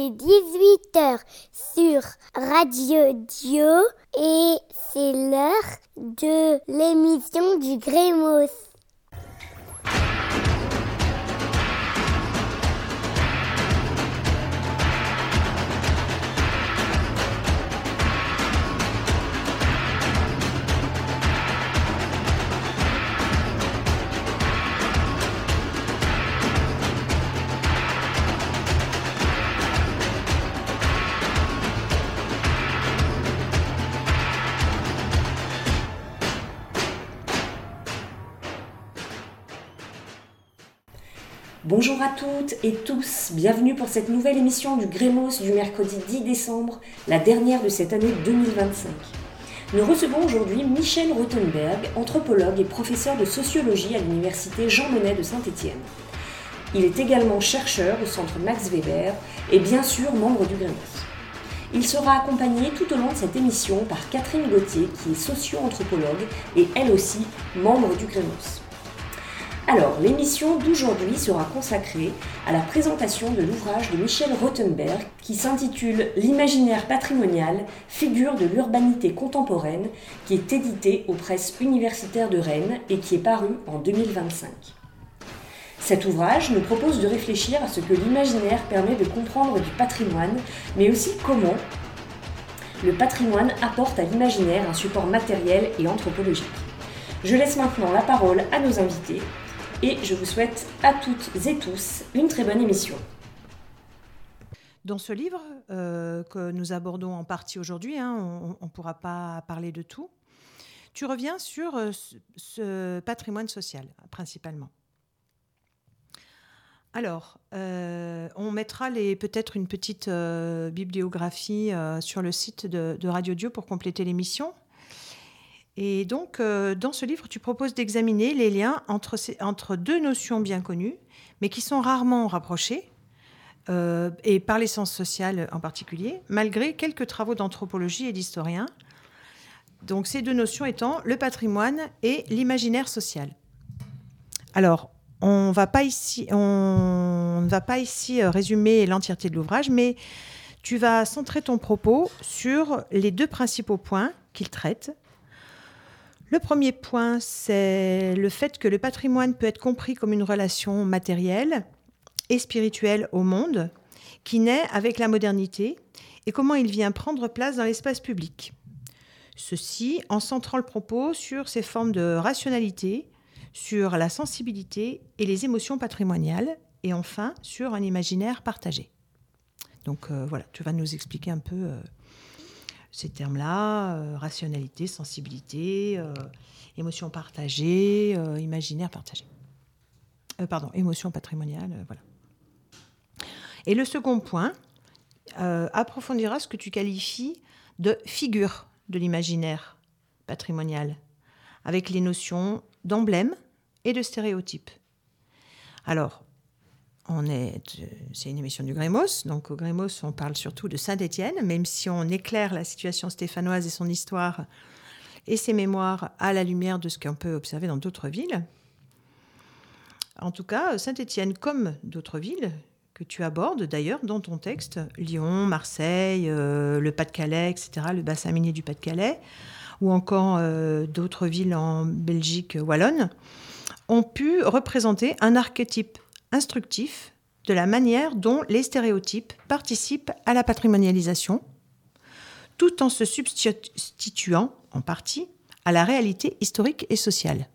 est 18h sur Radio Dio et c'est l'heure de l'émission du Grémos. Bonjour à toutes et tous, bienvenue pour cette nouvelle émission du Grémos du mercredi 10 décembre, la dernière de cette année 2025. Nous recevons aujourd'hui Michel Rothenberg, anthropologue et professeur de sociologie à l'université Jean Monnet de Saint-Étienne. Il est également chercheur au centre Max Weber et bien sûr membre du Grémos. Il sera accompagné tout au long de cette émission par Catherine Gauthier qui est socio-anthropologue et elle aussi membre du Grémos. Alors, l'émission d'aujourd'hui sera consacrée à la présentation de l'ouvrage de Michel Rothenberg qui s'intitule « L'imaginaire patrimonial, figure de l'urbanité contemporaine » qui est édité aux presses universitaires de Rennes et qui est paru en 2025. Cet ouvrage nous propose de réfléchir à ce que l'imaginaire permet de comprendre du patrimoine, mais aussi comment le patrimoine apporte à l'imaginaire un support matériel et anthropologique. Je laisse maintenant la parole à nos invités. Et je vous souhaite à toutes et tous une très bonne émission. Dans ce livre que nous abordons en partie aujourd'hui, on ne pourra pas parler de tout, tu reviens sur ce patrimoine social, principalement. Alors, on mettra peut-être une petite bibliographie sur le site de Radio Dio pour compléter l'émission. Et donc, dans ce livre, tu proposes d'examiner les liens entre deux notions bien connues, mais qui sont rarement rapprochées, et par les sciences sociales en particulier, malgré quelques travaux d'anthropologie et d'historiens. Donc, ces deux notions étant le patrimoine et l'imaginaire social. Alors, on ne va pas ici résumer l'entièreté de l'ouvrage, mais tu vas centrer ton propos sur les deux principaux points qu'il traite. Le premier point, c'est le fait que le patrimoine peut être compris comme une relation matérielle et spirituelle au monde qui naît avec la modernité et comment il vient prendre place dans l'espace public. Ceci en centrant le propos sur ses formes de rationalité, sur la sensibilité et les émotions patrimoniales et enfin sur un imaginaire partagé. Donc voilà, tu vas nous expliquer un peu ces termes-là, rationalité, sensibilité, émotion partagée, imaginaire partagé. Émotion patrimoniale, voilà. Et le second point approfondira ce que tu qualifies de figure de l'imaginaire patrimonial, avec les notions d'emblème et de stéréotypes. Alors, c'est une émission du Grémos, donc au Grémos, on parle surtout de Saint-Étienne, même si on éclaire la situation stéphanoise et son histoire et ses mémoires à la lumière de ce qu'on peut observer dans d'autres villes. En tout cas, Saint-Étienne, comme d'autres villes que tu abordes d'ailleurs dans ton texte, Lyon, Marseille, le Pas-de-Calais, etc., le bassin minier du Pas-de-Calais, ou encore d'autres villes en Belgique wallonne, ont pu représenter un archétype instructif de la manière dont les stéréotypes participent à la patrimonialisation, tout en se substituant en partie à la réalité historique et sociale.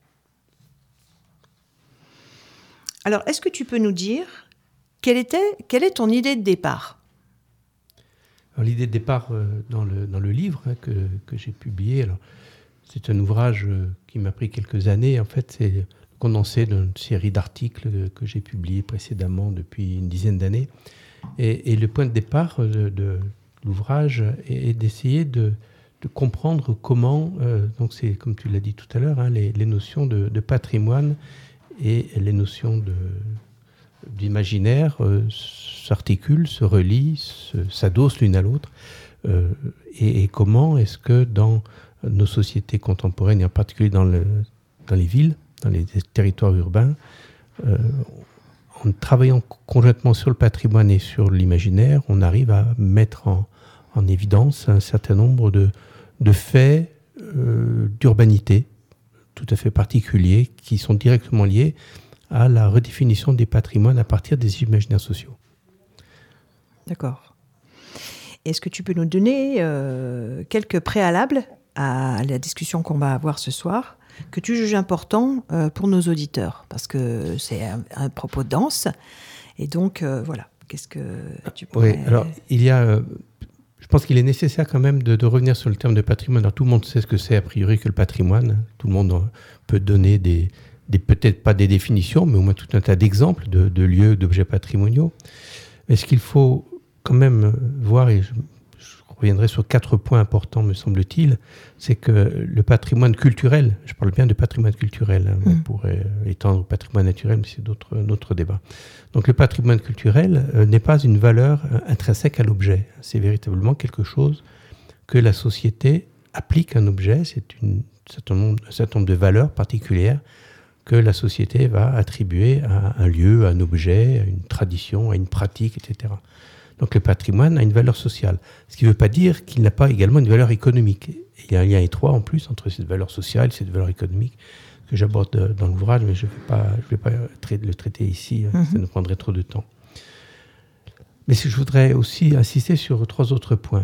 Alors, est-ce que tu peux nous dire quelle est ton idée de départ ? Alors, l'idée de départ dans le livre que j'ai publié, alors, c'est un ouvrage qui m'a pris quelques années. En fait, c'est condensé d'une série d'articles que j'ai publiés précédemment depuis une dizaine d'années. Et le point de départ de l'ouvrage est d'essayer de comprendre comment, donc c'est comme tu l'as dit tout à l'heure, les notions de patrimoine et les notions d'imaginaire s'articulent, se relient, s'adossent l'une à l'autre. Et comment est-ce que dans nos sociétés contemporaines, et en particulier dans les villes, dans les territoires urbains, en travaillant conjointement sur le patrimoine et sur l'imaginaire, on arrive à mettre en évidence un certain nombre de faits d'urbanité tout à fait particuliers qui sont directement liés à la redéfinition des patrimoines à partir des imaginaires sociaux. D'accord. Est-ce que tu peux nous donner quelques préalables à la discussion qu'on va avoir ce soir, que tu juges important pour nos auditeurs? Parce que c'est un propos dense. Et donc, voilà, qu'est-ce que tu pourrais... Oui, alors, il y a... je pense qu'il est nécessaire quand même de revenir sur le terme de patrimoine. Alors, tout le monde sait ce que c'est a priori que le patrimoine. Tout le monde peut donner peut-être pas des définitions, mais au moins tout un tas d'exemples de lieux, d'objets patrimoniaux. Mais ce qu'il faut quand même voir, et je reviendrai sur 4 points importants, me semble-t-il, c'est que le patrimoine culturel, je parle bien de patrimoine culturel, on pourrait étendre au patrimoine naturel, mais c'est d'autres débats. Donc le patrimoine culturel n'est pas une valeur intrinsèque à l'objet, c'est véritablement quelque chose que la société applique à un objet, c'est un certain nombre de valeurs particulières que la société va attribuer à un lieu, à un objet, à une tradition, à une pratique, etc. Donc le patrimoine a une valeur sociale, ce qui ne veut pas dire qu'il n'a pas également une valeur économique. Il y a un lien étroit en plus entre cette valeur sociale et cette valeur économique que j'aborde dans l'ouvrage, mais je ne vais pas le traiter ici, ça nous prendrait trop de temps. Mais je voudrais aussi insister sur 3 autres points.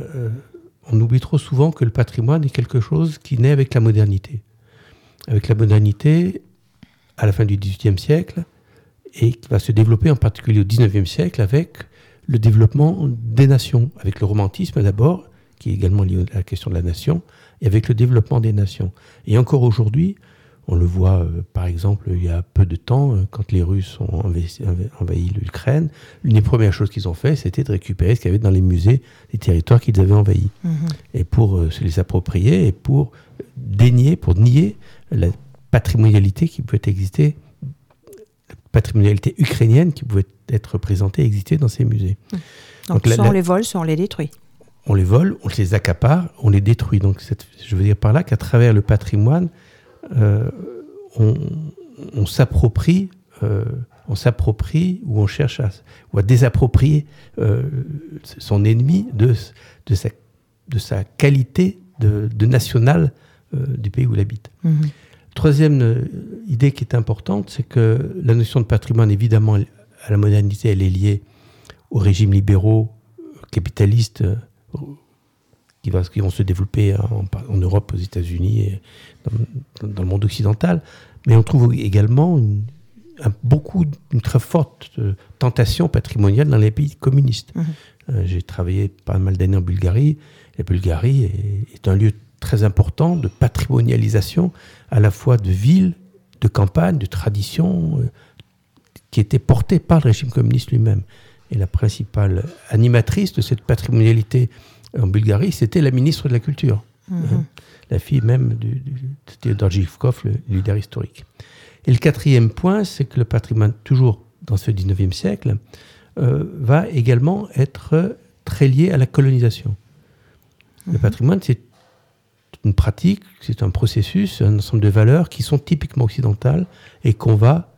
On oublie trop souvent que le patrimoine est quelque chose qui naît avec la modernité. Avec la modernité, à la fin du XVIIIe siècle, et qui va se développer en particulier au XIXe siècle avec le développement des nations, avec le romantisme d'abord, qui est également lié à la question de la nation, et avec le développement des nations. Et encore aujourd'hui, on le voit par exemple il y a peu de temps, quand les Russes ont envahi l'Ukraine, l'une des premières choses qu'ils ont fait, c'était de récupérer ce qu'il y avait dans les musées des territoires qu'ils avaient envahis. Et pour se les approprier, et pour nier la patrimonialité qui pouvait exister, la patrimonialité ukrainienne qui pouvait être représentée et exister dans ces musées. Donc soit on les vole, soit on les détruit. On les vole, on les accapare, on les détruit. Donc je veux dire par là qu'à travers le patrimoine, on s'approprie ou on cherche à désapproprier son ennemi de sa qualité de national du pays où il habite. Troisième idée qui est importante, c'est que la notion de patrimoine, évidemment, à la modernité, elle est liée aux régimes libéraux, capitalistes, qui vont se développer en Europe, aux États-Unis et dans le monde occidental. Mais on trouve également une très forte tentation patrimoniale dans les pays communistes. J'ai travaillé pas mal d'années en Bulgarie. La Bulgarie est un lieu très important de patrimonialisation, à la fois de villes, de campagnes, de traditions, qui étaient portées par le régime communiste lui-même. Et la principale animatrice de cette patrimonialité en Bulgarie, c'était la ministre de la Culture, la fille même de Théodore Zhivkov, le leader historique. Et le 4e point, c'est que le patrimoine, toujours dans ce 19e siècle, va également être très lié à la colonisation. Le patrimoine, c'est une pratique, c'est un processus, un ensemble de valeurs qui sont typiquement occidentales et qu'on va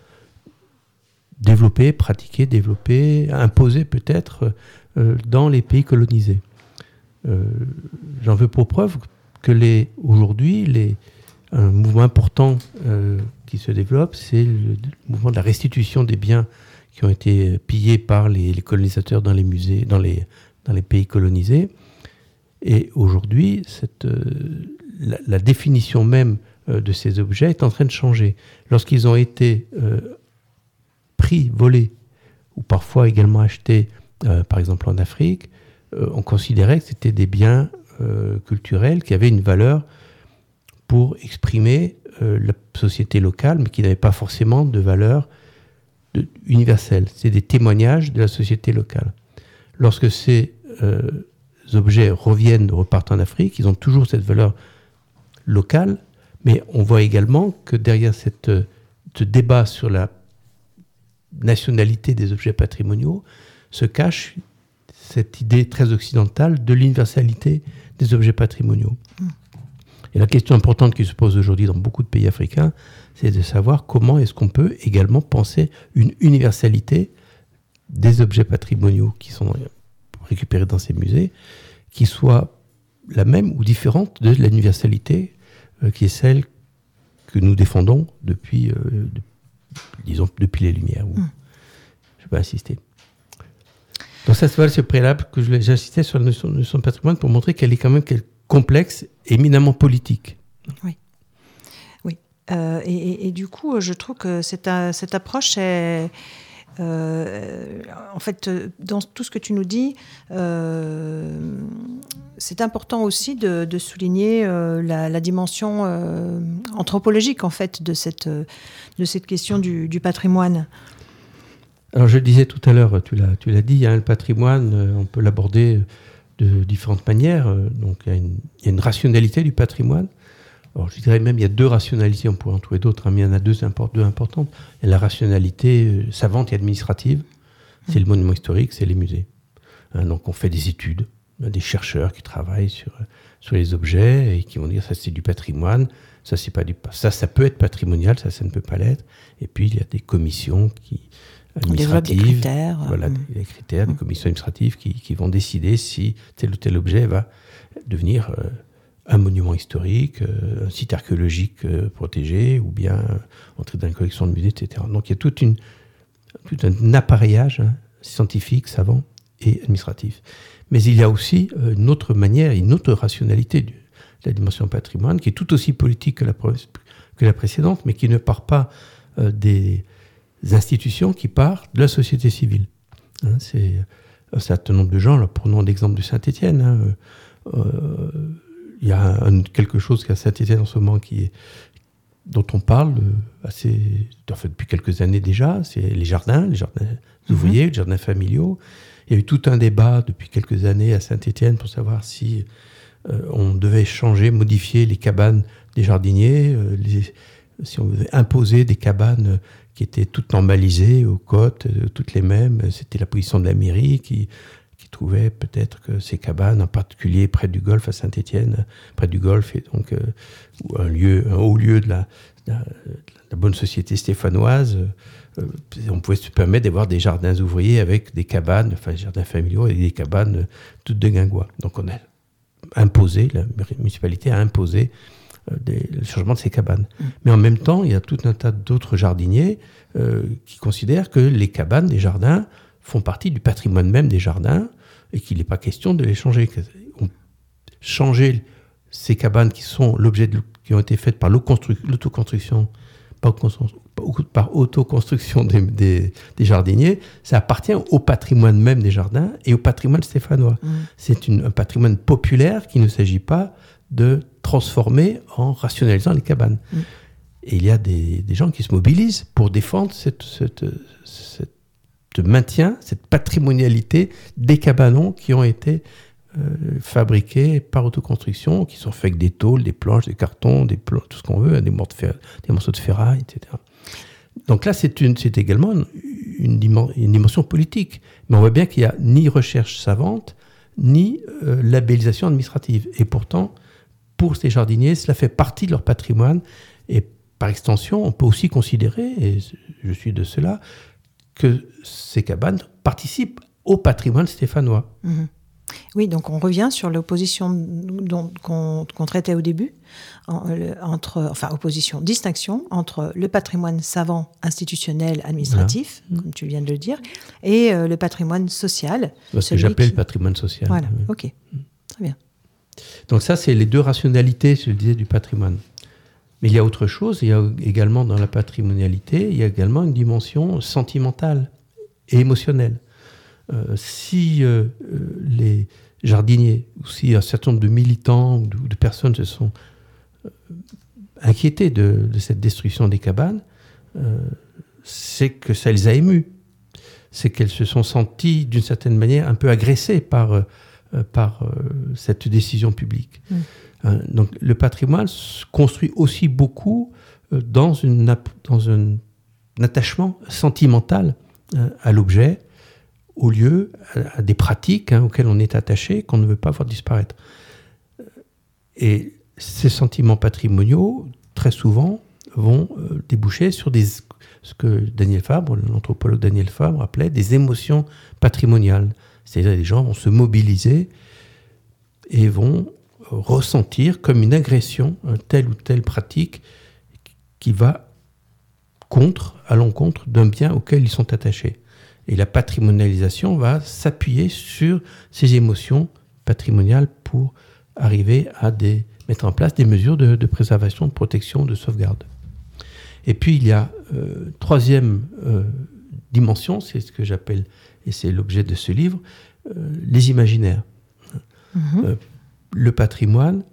développer, imposer peut-être dans les pays colonisés. J'en veux pour preuve que aujourd'hui, un mouvement important qui se développe, c'est le mouvement de la restitution des biens qui ont été pillés par les colonisateurs dans les musées, dans les pays colonisés. Et aujourd'hui, la définition même de ces objets est en train de changer. Lorsqu'ils ont été pris, volés, ou parfois également achetés, par exemple en Afrique, on considérait que c'était des biens culturels qui avaient une valeur pour exprimer la société locale, mais qui n'avaient pas forcément de valeur universelle. C'est des témoignages de la société locale. Lorsque ces objets repartent en Afrique, ils ont toujours cette valeur locale, mais on voit également que derrière ce débat sur la nationalité des objets patrimoniaux se cache cette idée très occidentale de l'universalité des objets patrimoniaux. Et la question importante qui se pose aujourd'hui dans beaucoup de pays africains, c'est de savoir comment est-ce qu'on peut également penser une universalité des objets patrimoniaux qui sont récupérés dans ces musées, qui soit la même ou différente de l'universalité qui est celle que nous défendons depuis les Lumières. Je ne vais pas insister. Donc ça, c'est le préalable que j'insistais sur la notion de patrimoine pour montrer qu'elle est quand même complexe et éminemment politique. Oui. Et du coup, je trouve que cette approche est... en fait, dans tout ce que tu nous dis, c'est important aussi de souligner la dimension anthropologique en fait de cette question du patrimoine. Alors je le disais tout à l'heure, tu l'as dit, le patrimoine, on peut l'aborder de différentes manières. Donc il y a une rationalité du patrimoine. Alors je dirais même il y a deux rationalités, on pourrait en trouver d'autres, mais il y en a deux importantes. Il y a la rationalité savante et administrative, c'est le monument historique, c'est les musées. Donc on fait des études, il y a des chercheurs qui travaillent sur les objets et qui vont dire ça c'est du patrimoine, ça c'est pas ça peut être patrimonial, ça ne peut pas l'être. Et puis il y a des commissions administratives, des critères, des critères, des commissions administratives qui vont décider si tel ou tel objet va devenir un monument historique, un site archéologique protégé, ou bien entrer dans une collection de musée, etc. Donc il y a tout un appareillage scientifique, savant et administratif. Mais il y a aussi une autre manière, une autre rationalité de la dimension patrimoine, qui est tout aussi politique que la précédente, mais qui ne part pas des institutions, qui part de la société civile. C'est un certain nombre de gens, là, prenons l'exemple de Saint-Étienne, il y a quelque chose qu'à Saint-Étienne en ce moment dont on parle depuis quelques années déjà, c'est les jardins ouvriers, les jardins familiaux. Il y a eu tout un débat depuis quelques années à Saint-Étienne pour savoir si on devait modifier les cabanes des jardiniers, si on devait imposer des cabanes qui étaient toutes normalisées aux côtes, toutes les mêmes. C'était la position de la mairie qui trouvait peut-être que ces cabanes, en particulier près du golfe à Saint-Étienne, près du golfe, et donc un haut lieu de la bonne société stéphanoise, on pouvait se permettre d'avoir des jardins ouvriers avec des cabanes, enfin des jardins familiaux avec des cabanes toutes de guingois. Donc on a imposé, la municipalité a imposé le changement de ces cabanes. Mais en même temps, il y a tout un tas d'autres jardiniers qui considèrent que les cabanes des jardins font partie du patrimoine même des jardins et qu'il n'est pas question de les changer. Changer ces cabanes qui ont été faites par l'autoconstruction, par autoconstruction des jardiniers, ça appartient au patrimoine même des jardins et au patrimoine stéphanois. C'est un patrimoine populaire qu'il ne s'agit pas de transformer en rationalisant les cabanes. Et il y a des gens qui se mobilisent pour défendre cette maintien, cette patrimonialité des cabanons qui ont été fabriqués par autoconstruction, qui sont faits avec des tôles, des planches, des cartons, tout ce qu'on veut, des morceaux de ferraille, etc. Donc là, c'est également une dimension politique. Mais on voit bien qu'il n'y a ni recherche savante, ni labellisation administrative. Et pourtant, pour ces jardiniers, cela fait partie de leur patrimoine. Et par extension, on peut aussi considérer, et je suis de cela, que ces cabanes participent au patrimoine stéphanois. Oui, donc on revient sur l'opposition qu'on traitait au début, distinction entre le patrimoine savant, institutionnel, administratif, comme tu viens de le dire, et le patrimoine social. Ce que j'appelle le patrimoine social. Voilà, ok, très bien. Donc ça, c'est les deux rationalités, je le disais, du patrimoine. Mais il y a autre chose, il y a également dans la patrimonialité, il y a également une dimension sentimentale et émotionnelle. Si les jardiniers, ou si un certain nombre de militants ou de personnes se sont inquiétés de cette destruction des cabanes, c'est que ça les a émus. C'est qu'elles se sont senties, d'une certaine manière, un peu agressées par cette décision publique. Donc le patrimoine se construit aussi beaucoup dans un attachement sentimental à l'objet, au lieu, à des pratiques auxquelles on est attaché, qu'on ne veut pas voir disparaître. Et ces sentiments patrimoniaux, très souvent, vont déboucher sur ce que Daniel Fabre, l'anthropologue Daniel Fabre, appelait des émotions patrimoniales. C'est-à-dire que les gens vont se mobiliser et vont ressentir comme une agression telle ou telle pratique qui va à l'encontre d'un bien auquel ils sont attachés. Et la patrimonialisation va s'appuyer sur ces émotions patrimoniales pour arriver à mettre en place des mesures de préservation, de protection, de sauvegarde. Et puis il y a troisième dimension, c'est ce que j'appelle, et c'est l'objet de ce livre, les imaginaires. Le patrimoine,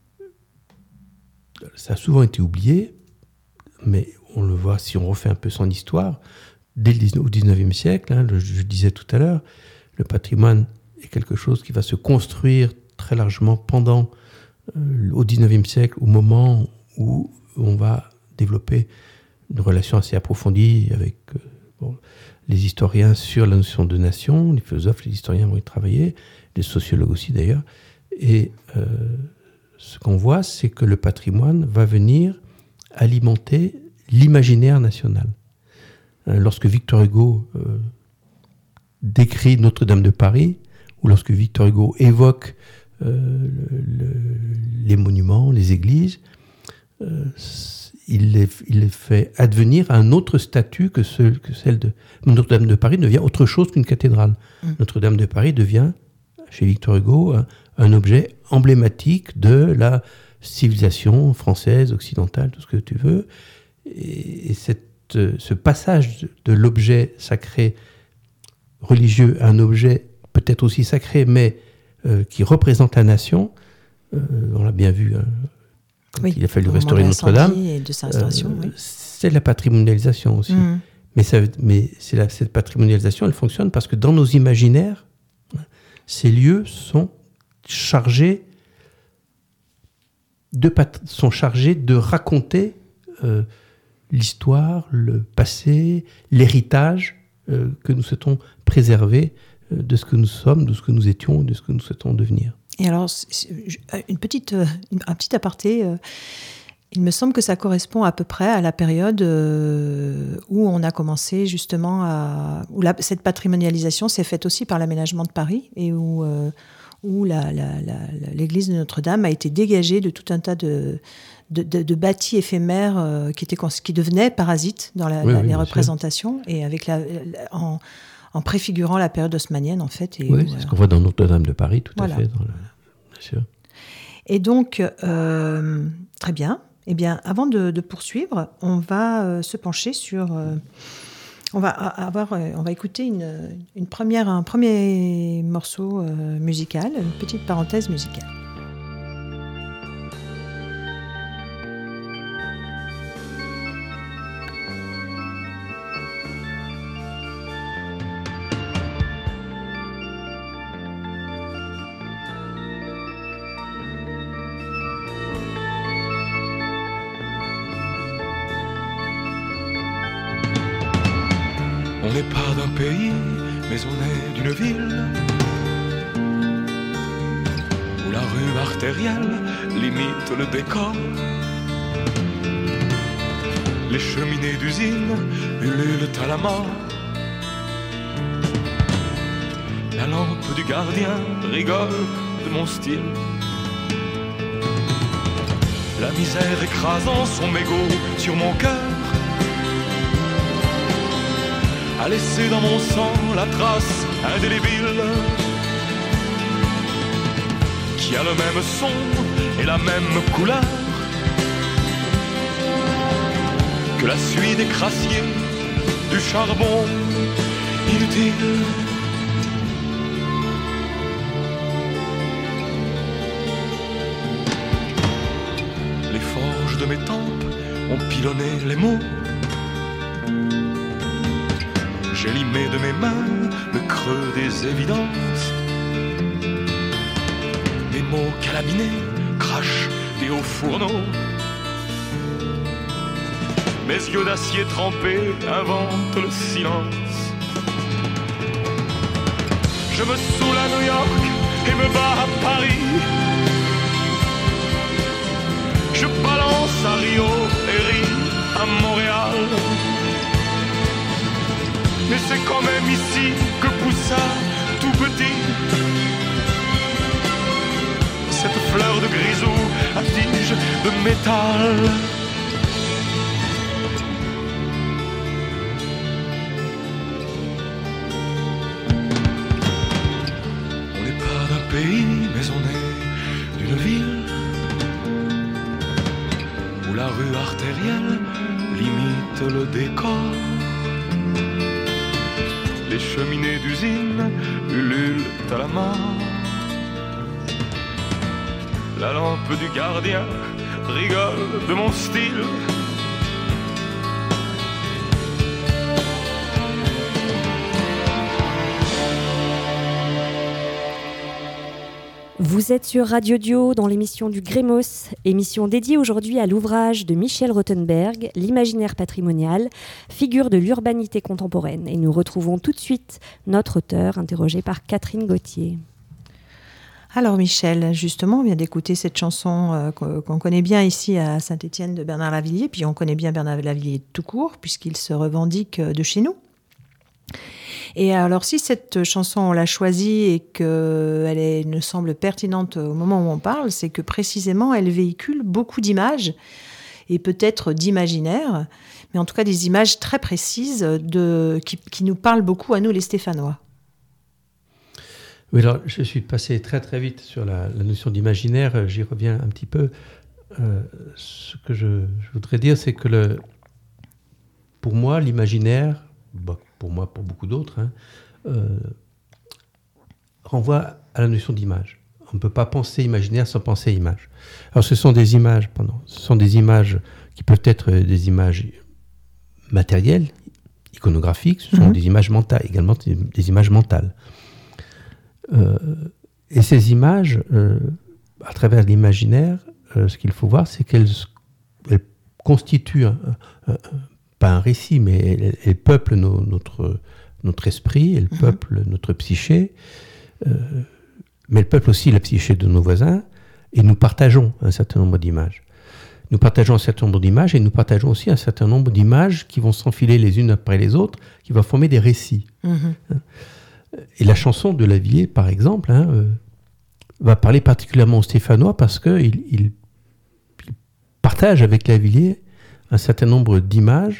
ça a souvent été oublié, mais on le voit si on refait un peu son histoire. Au XIXe siècle, je disais tout à l'heure, le patrimoine est quelque chose qui va se construire très largement au XIXe siècle, au moment où on va développer une relation assez approfondie avec les historiens sur la notion de nation, les philosophes, les historiens vont y travailler, les sociologues aussi d'ailleurs. Et ce qu'on voit, c'est que le patrimoine va venir alimenter l'imaginaire national. Lorsque Victor Hugo décrit Notre-Dame de Paris, ou lorsque Victor Hugo évoque les monuments, les églises, il les fait advenir à un autre statut que celle de Notre-Dame de Paris devient autre chose qu'une cathédrale. Notre-Dame de Paris devient, chez Victor Hugo, un objet emblématique de la civilisation française, occidentale, tout ce que tu veux. Et ce passage de l'objet sacré religieux à un objet peut-être aussi sacré, mais qui représente la nation, on l'a bien vu, il a fallu restaurer Notre-Dame, et de sa restauration, c'est de la patrimonialisation aussi. Mais cette patrimonialisation, elle fonctionne parce que dans nos imaginaires, ces lieux sont chargés de raconter l'histoire, le passé, l'héritage que nous souhaitons préserver de ce que nous sommes, de ce que nous étions, de ce que nous souhaitons devenir. Et alors, un petit aparté, il me semble que ça correspond à peu près à la période où on a commencé justement cette patrimonialisation s'est faite aussi par l'aménagement de Paris et où l'église de Notre-Dame a été dégagée de tout un tas de bâtis éphémères qui devenaient parasites dans les représentations et avec en préfigurant la période haussmannienne en fait. Oui, c'est ce qu'on voit dans Notre-Dame de Paris, tout à fait. Bien sûr. Et donc, très bien. Eh bien, avant de poursuivre, on va se pencher sur... on va écouter un premier morceau musical, une petite parenthèse musicale. On n'est pas d'un pays, mais on est d'une ville où la rue artérielle limite le décor. Les cheminées d'usine ululent à la mort. La lampe du gardien rigole de mon style. La misère écrasant son mégot sur mon cœur a laissé dans mon sang la trace indélébile qui a le même son et la même couleur que la suie des crassiers du charbon inutile. Les forges de mes tempes ont pilonné les mots. J'ai limé de mes mains le creux des évidences. Mes mots calaminés crachent des hauts fourneaux. Mes yeux d'acier trempés inventent le silence. Je me saoule à New York et me bats à Paris. Je balance à Rio et ris à Montréal. Mais c'est quand même ici que poussa tout petit cette fleur de grisou à tige de métal. On n'est pas d'un pays, mais on est d'une ville où la rue artérielle limite le décor. Les cheminées d'usine ululent à la mort. La lampe du gardien rigole de mon style. Vous êtes sur Radio Dio dans l'émission du Grémos, émission dédiée aujourd'hui à l'ouvrage de Michel Rothenberg, L'imaginaire patrimonial, figure de l'urbanité contemporaine. Et nous retrouvons tout de suite notre auteur, interrogé par Catherine Gauthier. Alors Michel, justement, on vient d'écouter cette chanson qu'on connaît bien ici à Saint-Étienne de Bernard Lavilliers, puis on connaît bien Bernard Lavilliers tout court, puisqu'il se revendique de chez nous. Et alors, si cette chanson, on l'a choisie et qu'elle ne semble pertinente au moment où on parle, c'est que précisément, elle véhicule beaucoup d'images et peut-être d'imaginaires, mais en tout cas des images très précises qui nous parlent beaucoup à nous, les Stéphanois. Oui, alors je suis passé très très vite sur la notion d'imaginaire, j'y reviens un petit peu. Ce que je voudrais dire, c'est que pour moi, l'imaginaire, pour moi, pour beaucoup d'autres, renvoie à la notion d'image. On ne peut pas penser imaginaire sans penser image. Alors ce sont des images, qui peuvent être des images matérielles, iconographiques, ce sont des images mentales, également des images mentales. Et ces images, à travers l'imaginaire, ce qu'il faut voir, c'est qu'elles constituent pas un récit, mais elles peuplent notre esprit, elles peuplent notre psyché, mais elles peuplent aussi la psyché de nos voisins, et nous partageons un certain nombre d'images. Nous partageons un certain nombre d'images, et nous partageons aussi un certain nombre d'images qui vont s'enfiler les unes après les autres, qui vont former des récits. Et la chanson de Lavilliers, par exemple, va parler particulièrement aux Stéphanois parce qu'il partage avec Lavilliers un certain nombre d'images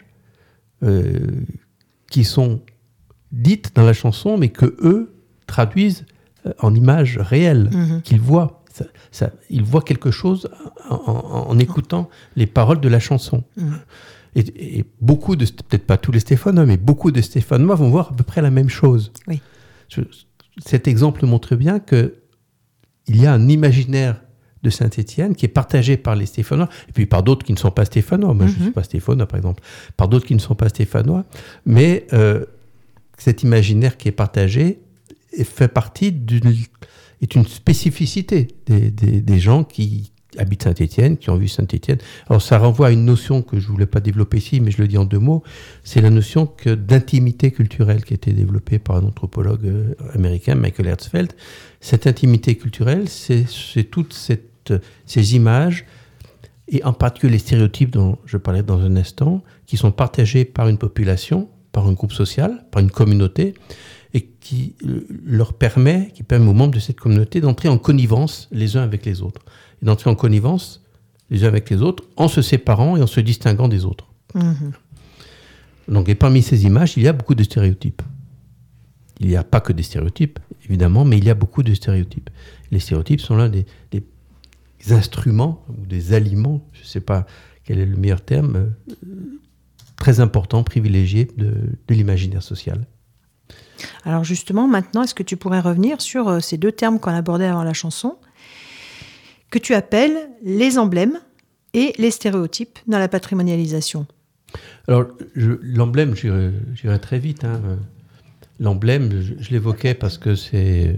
qui sont dites dans la chanson, mais que eux traduisent en images réelles, qu'ils voient. Ils voient quelque chose en écoutant les paroles de la chanson. Et beaucoup peut-être pas tous les Stéphanois, mais beaucoup de Stéphanois vont voir à peu près la même chose. Oui. Cet exemple montre bien qu'il y a un imaginaire de Saint-Étienne qui est partagé par les Stéphanois, et puis par d'autres qui ne sont pas Stéphanois. Moi, je ne suis pas Stéphanois, par exemple. Par d'autres qui ne sont pas Stéphanois. Mais cet imaginaire qui est partagé fait partie est une spécificité des gens qui habitent Saint-Étienne, qui ont vu Saint-Étienne. Alors, ça renvoie à une notion que je ne voulais pas développer ici, mais je le dis en 2 mots. C'est la notion d'intimité culturelle qui a été développée par un anthropologue américain, Michael Herzfeld. Cette intimité culturelle, c'est toutes ces images, et en particulier les stéréotypes dont je parlais dans un instant, qui sont partagés par une population, par un groupe social, par une communauté, et qui permet aux membres de cette communauté d'entrer en connivence les uns avec les autres. Et d'entrer en connivence les uns avec les autres en se séparant et en se distinguant des autres. Donc, et parmi ces images, il y a beaucoup de stéréotypes. Il n'y a pas que des stéréotypes, évidemment, mais il y a beaucoup de stéréotypes. Les stéréotypes sont l'un des instruments ou des aliments, je ne sais pas quel est le meilleur terme, très importants, privilégiés de l'imaginaire social. Alors justement, maintenant, est-ce que tu pourrais revenir sur ces 2 termes qu'on abordait avant la chanson, que tu appelles les emblèmes et les stéréotypes dans la patrimonialisation? Alors, l'emblème, j'irai très vite. L'emblème, je l'évoquais parce que c'est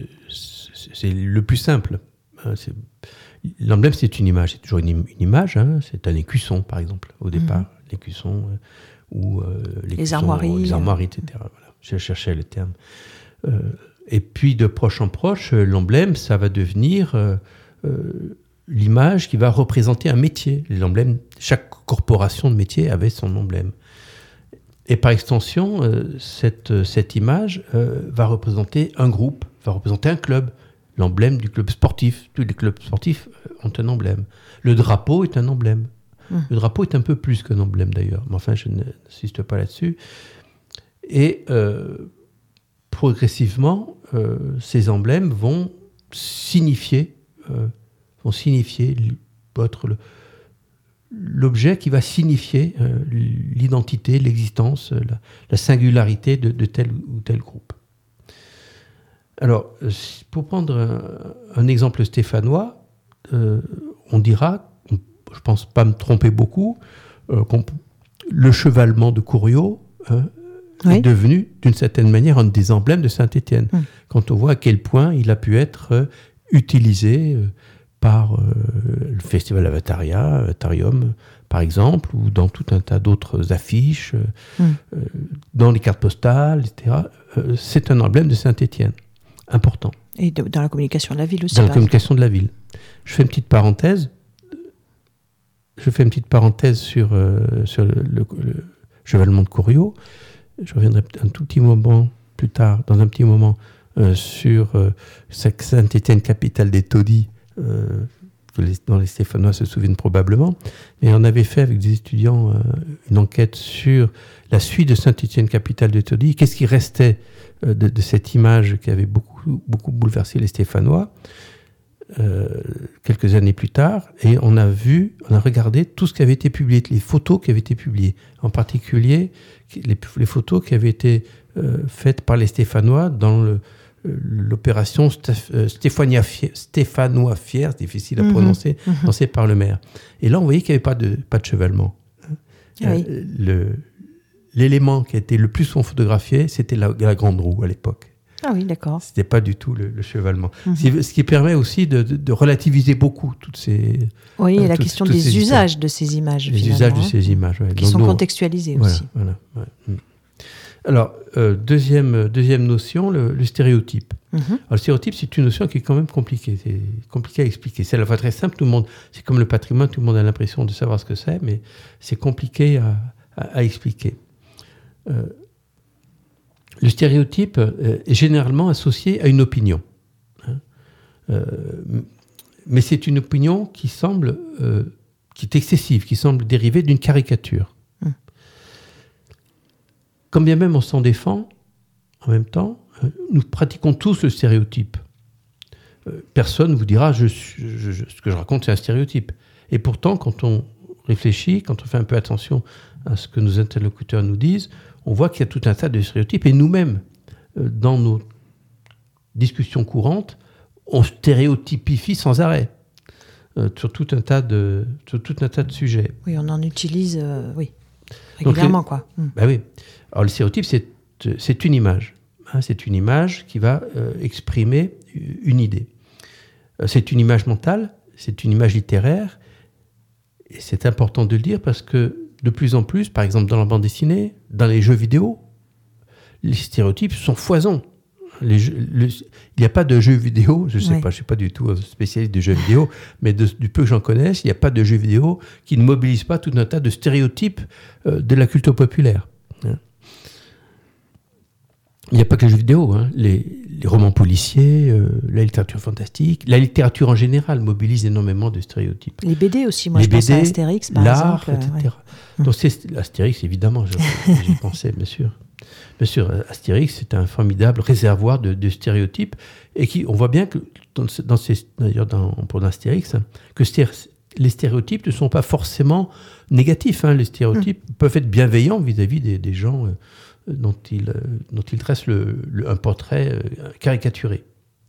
le plus simple. L'emblème, c'est une image. C'est toujours une image. C'est un écusson, par exemple, au départ. L'écusson ou les armoiries, etc. Voilà. Je cherchais le terme. Et puis, de proche en proche, l'emblème, ça va devenir l'image qui va représenter un métier. L'emblème, chaque corporation de métier avait son emblème. Et par extension, cette image va représenter un groupe, va représenter un club, l'emblème du club sportif. Tous les clubs sportifs ont un emblème. Le drapeau est un emblème. Le drapeau est un peu plus qu'un emblème d'ailleurs, mais enfin je n'insiste pas là-dessus. Et progressivement, ces emblèmes vont signifier l'objet qui va signifier l'identité, l'existence, la singularité de tel ou tel groupe. Alors, pour prendre un exemple stéphanois, on dira, je ne pense pas me tromper beaucoup, le chevalement de Couriot est devenu, d'une certaine manière, un des emblèmes de Saint-Étienne. Quand on voit à quel point il a pu être utilisé par le Festival Avatarium, par exemple, ou dans tout un tas d'autres affiches, dans les cartes postales, etc. C'est un emblème de Saint-Étienne, important. Et dans la communication de la ville aussi. Dans la communication de la ville. Je fais une petite parenthèse. Sur le chevalement de Couriot. Je reviendrai un tout petit moment plus tard, dans un petit moment, sur Saint-Étienne, capitale des taudis, dont les Stéphanois se souviennent probablement. Et on avait fait avec des étudiants une enquête sur la suite de Saint-Étienne, capitale des taudis. Qu'est-ce qui restait de cette image qui avait beaucoup bouleversé les Stéphanois quelques années plus tard, et on a regardé tout ce qui avait été publié, les photos qui avaient été publiées, en particulier les photos qui avaient été faites par les Stéphanois dans l'opération Stéphanois Fier, c'est difficile à prononcer, lancée par le maire. Et là, on voyait qu'il n'y avait pas de chevalement. L'élément qui a été le plus photographié, c'était la grande roue à l'époque. Ah oui, d'accord. C'était pas du tout le chevalement. Ce qui permet aussi de relativiser beaucoup toutes ces... Oui, et la question des usages de ces images. Les usages de ces images, ouais. Qui sont contextualisés aussi. Voilà. Alors, deuxième notion, le stéréotype. Alors, le stéréotype, c'est une notion qui est quand même compliquée. C'est compliqué à expliquer. C'est à la fois très simple, c'est comme le patrimoine, tout le monde a l'impression de savoir ce que c'est, mais c'est compliqué à expliquer. Le stéréotype est généralement associé à une opinion. Mais c'est une opinion qui est excessive, qui semble dériver d'une caricature. Quand bien même on s'en défend, en même temps, nous pratiquons tous le stéréotype. Personne ne vous dira ce que je raconte, c'est un stéréotype. Et pourtant, quand on réfléchit, quand on fait un peu attention à ce que nos interlocuteurs nous disent, on voit qu'il y a tout un tas de stéréotypes. Et nous-mêmes, dans nos discussions courantes, on stéréotypifie sans arrêt sur tout un tas de sujets. Oui, on en utilise régulièrement. Bah oui. Alors le stéréotype, c'est une image. C'est une image qui va exprimer une idée. C'est une image mentale, c'est une image littéraire. Et c'est important de le dire parce que de plus en plus, par exemple dans la bande dessinée, dans les jeux vidéo, les stéréotypes sont foisons. Il n'y a pas de jeux vidéo, je ne sais pas, je ne suis pas du tout spécialiste des jeux vidéo, mais du peu que j'en connaisse, il n'y a pas de jeux vidéo qui ne mobilise pas tout un tas de stéréotypes de la culture populaire. Il n'y a pas que les jeux vidéo, les romans policiers, la littérature fantastique, la littérature en général mobilise énormément de stéréotypes. Les BD aussi, moi je pense à Astérix par l'art, exemple. etc. Donc Astérix, évidemment, j'y pensais, bien sûr. Bien sûr, Astérix, c'est un formidable réservoir de stéréotypes et on voit bien que pour Astérix, que les stéréotypes ne sont pas forcément négatifs. Les stéréotypes peuvent être bienveillants vis-à-vis des gens dont il dresse un portrait caricaturé.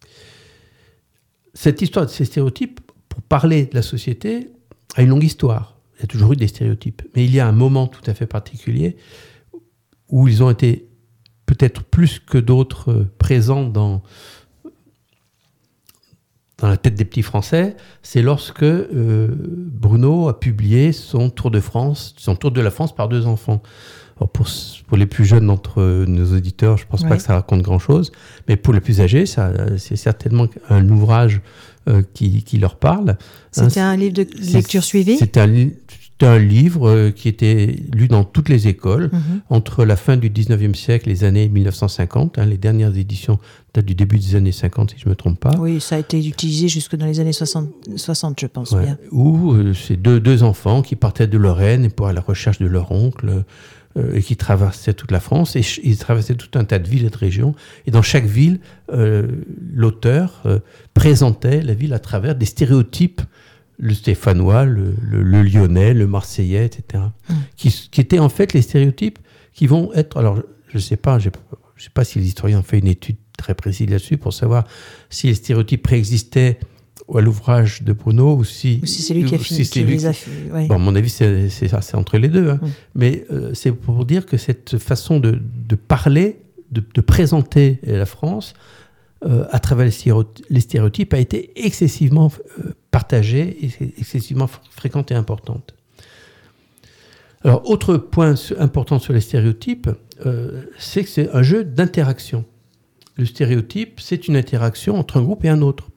Cette histoire de ces stéréotypes, pour parler de la société, a une longue histoire. Il y a toujours eu des stéréotypes. Mais il y a un moment tout à fait particulier où ils ont été peut-être plus que d'autres présents dans la tête des petits Français, c'est lorsque Bruno a publié son tour de la France par 2 enfants. Alors pour les plus jeunes d'entre nos auditeurs, je ne pense pas que ça raconte grand-chose, mais pour les plus âgés, c'est certainement un ouvrage qui leur parle. C'était un livre de lecture suivie ? C'était un livre qui était lu dans toutes les écoles entre la fin du 19e siècle et les années 1950. Les dernières éditions datent du début des années 50, si je ne me trompe pas. Oui, ça a été utilisé jusque dans les années 60 je pense bien. Où c'est deux enfants qui partaient de Lorraine pour à la recherche de leur oncle et qui traversaient toute la France. Et ils traversaient tout un tas de villes et de régions. Et dans chaque ville, l'auteur présentait la ville à travers des stéréotypes, le stéphanois, le lyonnais, le marseillais, etc. Qui étaient en fait les stéréotypes qui vont être... Alors, je ne sais pas si les historiens ont fait une étude très précise là-dessus pour savoir si les stéréotypes préexistaient à l'ouvrage de Bruno ou si c'est lui qui a fini, qui les a fait. Ouais. Bon, à mon avis, c'est entre les deux. Mais c'est pour dire que cette façon de parler, de présenter la France à travers les stéréotypes a été excessivement partagée et excessivement fréquente et importante. Alors, autre point important sur les stéréotypes, c'est que c'est un jeu d'interaction. Le stéréotype, c'est une interaction entre un groupe et un autre.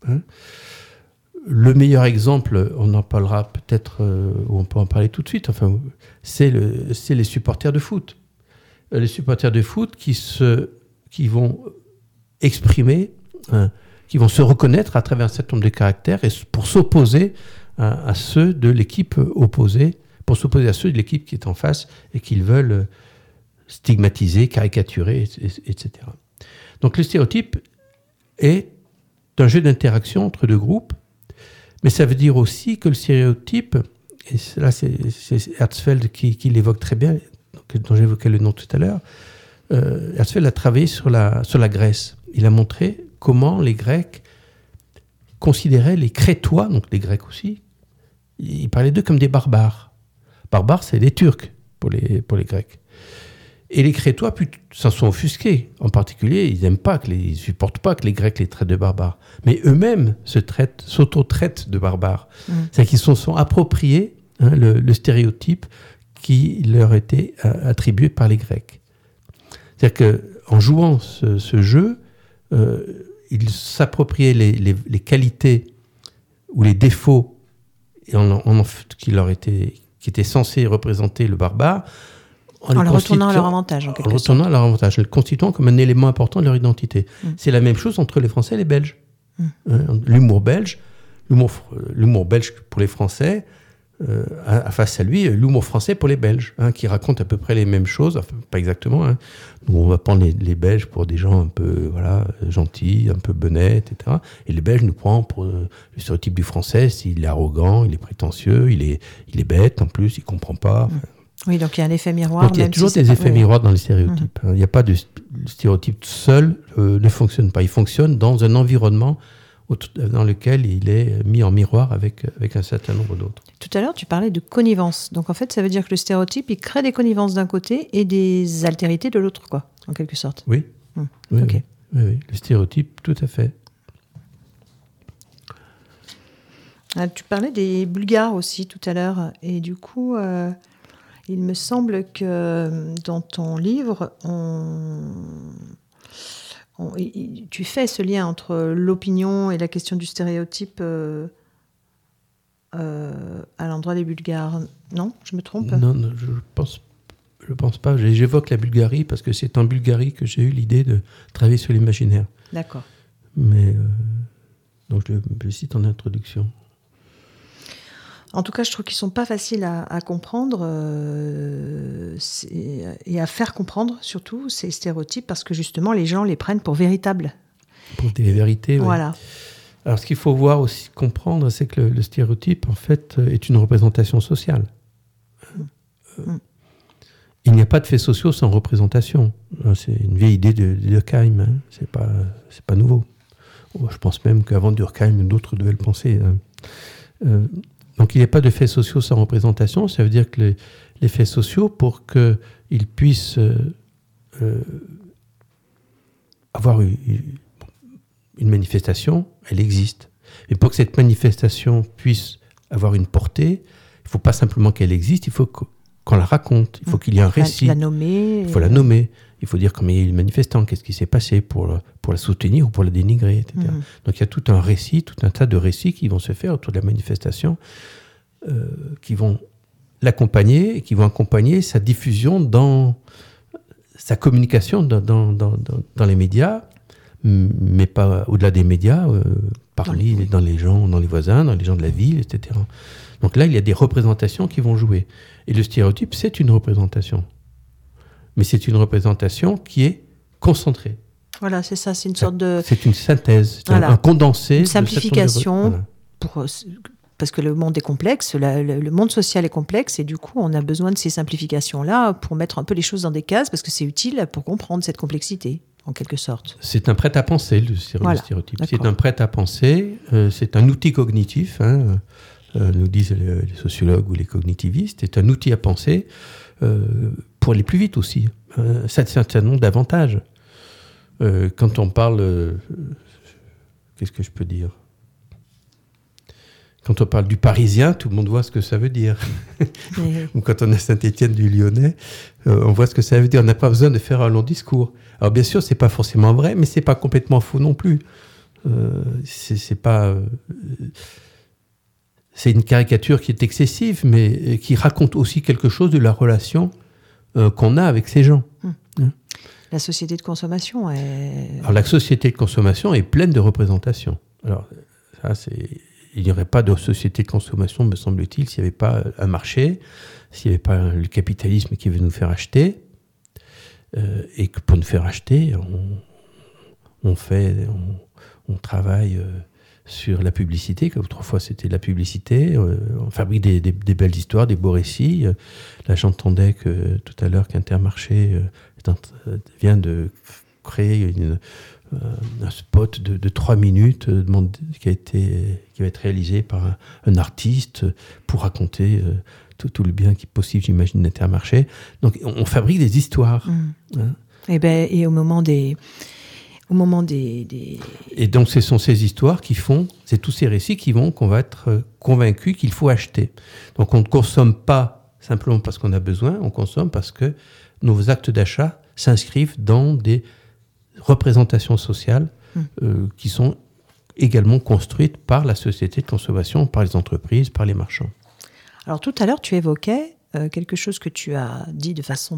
Le meilleur exemple, on en parlera peut-être, ou on peut en parler tout de suite, c'est les supporters de foot. Les supporters de foot qui vont exprimer, qui vont se reconnaître à travers un certain nombre de caractères et pour s'opposer à ceux de l'équipe opposée, pour s'opposer à ceux de l'équipe qui est en face et qu'ils veulent stigmatiser, caricaturer, etc. Donc le stéréotype est un jeu d'interaction entre 2 groupes, mais ça veut dire aussi que le stéréotype, et là c'est Herzfeld qui l'évoque très bien, dont j'évoquais le nom tout à l'heure, Herzfeld a travaillé sur la Grèce. Il a montré comment les Grecs considéraient les Crétois, donc les Grecs aussi, il parlait d'eux comme des barbares. Barbares, c'est les Turcs pour les Grecs. Et les Crétois s'en sont offusqués. En particulier, ils ne supportent pas que les Grecs les traitent de barbares. Mais eux-mêmes s'auto-traitent de barbares. C'est-à-dire qu'ils se sont appropriés le stéréotype qui leur était attribué par les Grecs. C'est-à-dire qu'en jouant ce jeu, ils s'appropriaient les qualités ou les défauts qui étaient censés représenter le barbare, en le retournant à leur avantage, en quelque sorte. En retournant à leur avantage, le constituant comme un élément important de leur identité. C'est la même chose entre les Français et les Belges. L'humour belge pour les Français, a face à lui l'humour français pour les Belges, qui raconte à peu près les mêmes choses, enfin, pas exactement. Nous, on va prendre les Belges pour des gens un peu gentils, un peu benets, etc. Et les Belges nous prennent pour le stéréotype du Français, il est arrogant, il est prétentieux, il est bête en plus, il comprend pas. Oui, donc il y a un effet miroir. Donc il y a toujours des effets miroirs dans les stéréotypes. Il n'y a pas de stéréotype seul ne fonctionne pas. Il fonctionne dans un environnement dans lequel il est mis en miroir avec un certain nombre d'autres. Tout à l'heure, tu parlais de connivence. Donc en fait, ça veut dire que le stéréotype, il crée des connivences d'un côté et des altérités de l'autre, quoi, en quelque sorte. Oui. Okay. Oui. Le stéréotype, tout à fait. Tu parlais des Bulgares aussi tout à l'heure. Et du coup, il me semble que dans ton livre, tu fais ce lien entre l'opinion et la question du stéréotype à l'endroit des Bulgares. Non, je me trompe ? Non, je pense pas. J'évoque la Bulgarie parce que c'est en Bulgarie que j'ai eu l'idée de travailler sur l'imaginaire. D'accord. Mais donc je cite en introduction. En tout cas, je trouve qu'ils ne sont pas faciles à comprendre et à faire comprendre, surtout, ces stéréotypes, parce que justement, les gens les prennent pour véritables. Pour des vérités, oui. Voilà. Alors, ce qu'il faut voir aussi, comprendre, c'est que le stéréotype, en fait, est une représentation sociale. Il n'y a pas de faits sociaux sans représentation. C'est une vieille idée de Durkheim. C'est pas nouveau. Je pense même qu'avant Durkheim, d'autres devaient le penser. Donc il n'y a pas de faits sociaux sans représentation. Ça veut dire que les faits sociaux, pour qu'ils puissent avoir une manifestation, elle existe. Et pour que cette manifestation puisse avoir une portée, il ne faut pas simplement qu'elle existe, il faut qu'on la raconte, il faut qu'il y ait un récit. La nommer. Il faut la nommer. Il faut dire combien il y a eu de manifestants, qu'est-ce qui s'est passé pour la soutenir ou pour la dénigrer, etc. Donc il y a tout un récit, tout un tas de récits qui vont se faire autour de la manifestation, qui vont l'accompagner et qui vont accompagner sa diffusion dans sa communication dans les médias, mais pas au-delà des médias, dans les gens, dans les voisins, dans les gens de la ville, etc. Donc là, il y a des représentations qui vont jouer. Et le stéréotype, c'est une représentation. Mais c'est une représentation qui est concentrée. Voilà, c'est ça, c'est une sorte de... C'est une synthèse, un condensé. Une simplification, parce que le monde est complexe, le monde social est complexe, et du coup, on a besoin de ces simplifications-là pour mettre un peu les choses dans des cases, parce que c'est utile pour comprendre cette complexité, en quelque sorte. C'est un prêt-à-penser, le stéréotype. D'accord. C'est un prêt-à-penser, c'est un outil cognitif, nous disent les sociologues ou les cognitivistes, c'est un outil à penser, pour aller plus vite aussi. Ça a un certain nombre d'avantages. Quand on parle... qu'est-ce que je peux dire ? Quand on parle du Parisien, tout le monde voit ce que ça veut dire. Ou quand on est à Saint-Étienne du Lyonnais, on voit ce que ça veut dire. On n'a pas besoin de faire un long discours. Alors bien sûr, c'est pas forcément vrai, mais c'est pas complètement faux non plus. C'est une caricature qui est excessive, mais qui raconte aussi quelque chose de la relation qu'on a avec ces gens. La société de consommation est... Alors la société de consommation est pleine de représentations. Alors ça, il n'y aurait pas de société de consommation, me semble-t-il, s'il n'y avait pas un marché, s'il n'y avait pas le capitalisme qui veut nous faire acheter. Et que pour nous faire acheter, on travaille sur la publicité, comme autrefois c'était la publicité. On fabrique des belles histoires, des beaux récits. Là, j'entendais tout à l'heure qu'Intermarché vient de créer un spot de 3 minutes qui va être réalisé par un artiste pour raconter tout le bien qui est possible, j'imagine, d'Intermarché. Donc, on fabrique des histoires. Et au moment des... Et donc, ce sont ces histoires c'est tous ces récits qu'on va être convaincus qu'il faut acheter. Donc, on ne consomme pas simplement parce qu'on a besoin, on consomme parce que nos actes d'achat s'inscrivent dans des représentations sociales qui sont également construites par la société de consommation, par les entreprises, par les marchands. Alors, tout à l'heure, tu évoquais quelque chose que tu as dit de façon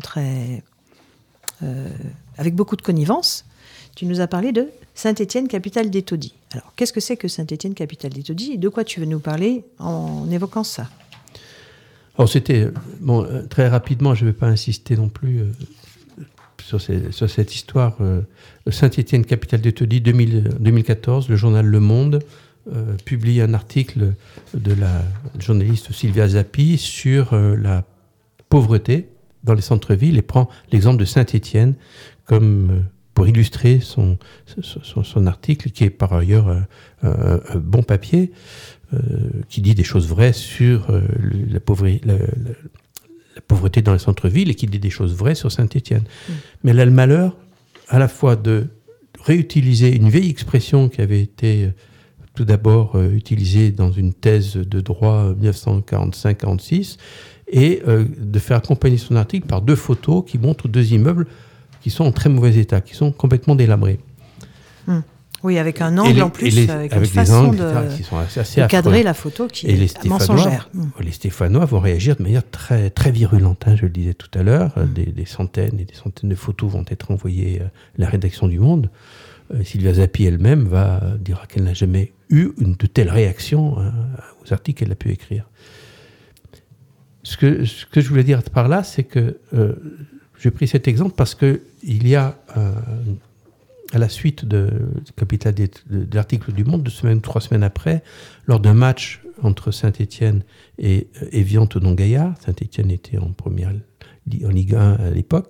avec beaucoup de connivence. Tu nous as parlé de Saint-Étienne, capitale des taudis. Alors, qu'est-ce que c'est que Saint-Étienne, capitale des taudis, et de quoi tu veux nous parler en évoquant ça ? Alors, c'était... très rapidement, je ne vais pas insister non plus sur cette histoire. Saint-Étienne, capitale des taudis, 2014, le journal Le Monde publie un article de la journaliste Sylvia Zappi sur la pauvreté dans les centres-villes et prend l'exemple de Saint-Étienne comme... pour illustrer son article, qui est par ailleurs un bon papier, qui dit des choses vraies sur la pauvreté dans les centres-villes et qui dit des choses vraies sur Saint-Étienne. Mais elle a le malheur à la fois de réutiliser une vieille expression qui avait été tout d'abord utilisée dans une thèse de droit 1945-46 et de faire accompagner son article par 2 photos qui montrent 2 immeubles qui sont en très mauvais état, qui sont complètement délabrés. Oui, avec un angle en plus, avec une façon de cadrer la photo qui est mensongère. Les Stéphanois vont réagir de manière très, très virulente, je le disais tout à l'heure. Des centaines et des centaines de photos vont être envoyées à la rédaction du Monde. Sylvia Zappi elle-même dira qu'elle n'a jamais eu de telles réactions aux articles qu'elle a pu écrire. Ce que je voulais dire par là, c'est que j'ai pris cet exemple parce qu'il y a, à la suite de l'article du Monde, 2 semaines ou 3 semaines après, lors d'un match entre Saint-Étienne et Évian-Thonon-Gaillard, Saint-Étienne était en Ligue 1 à l'époque,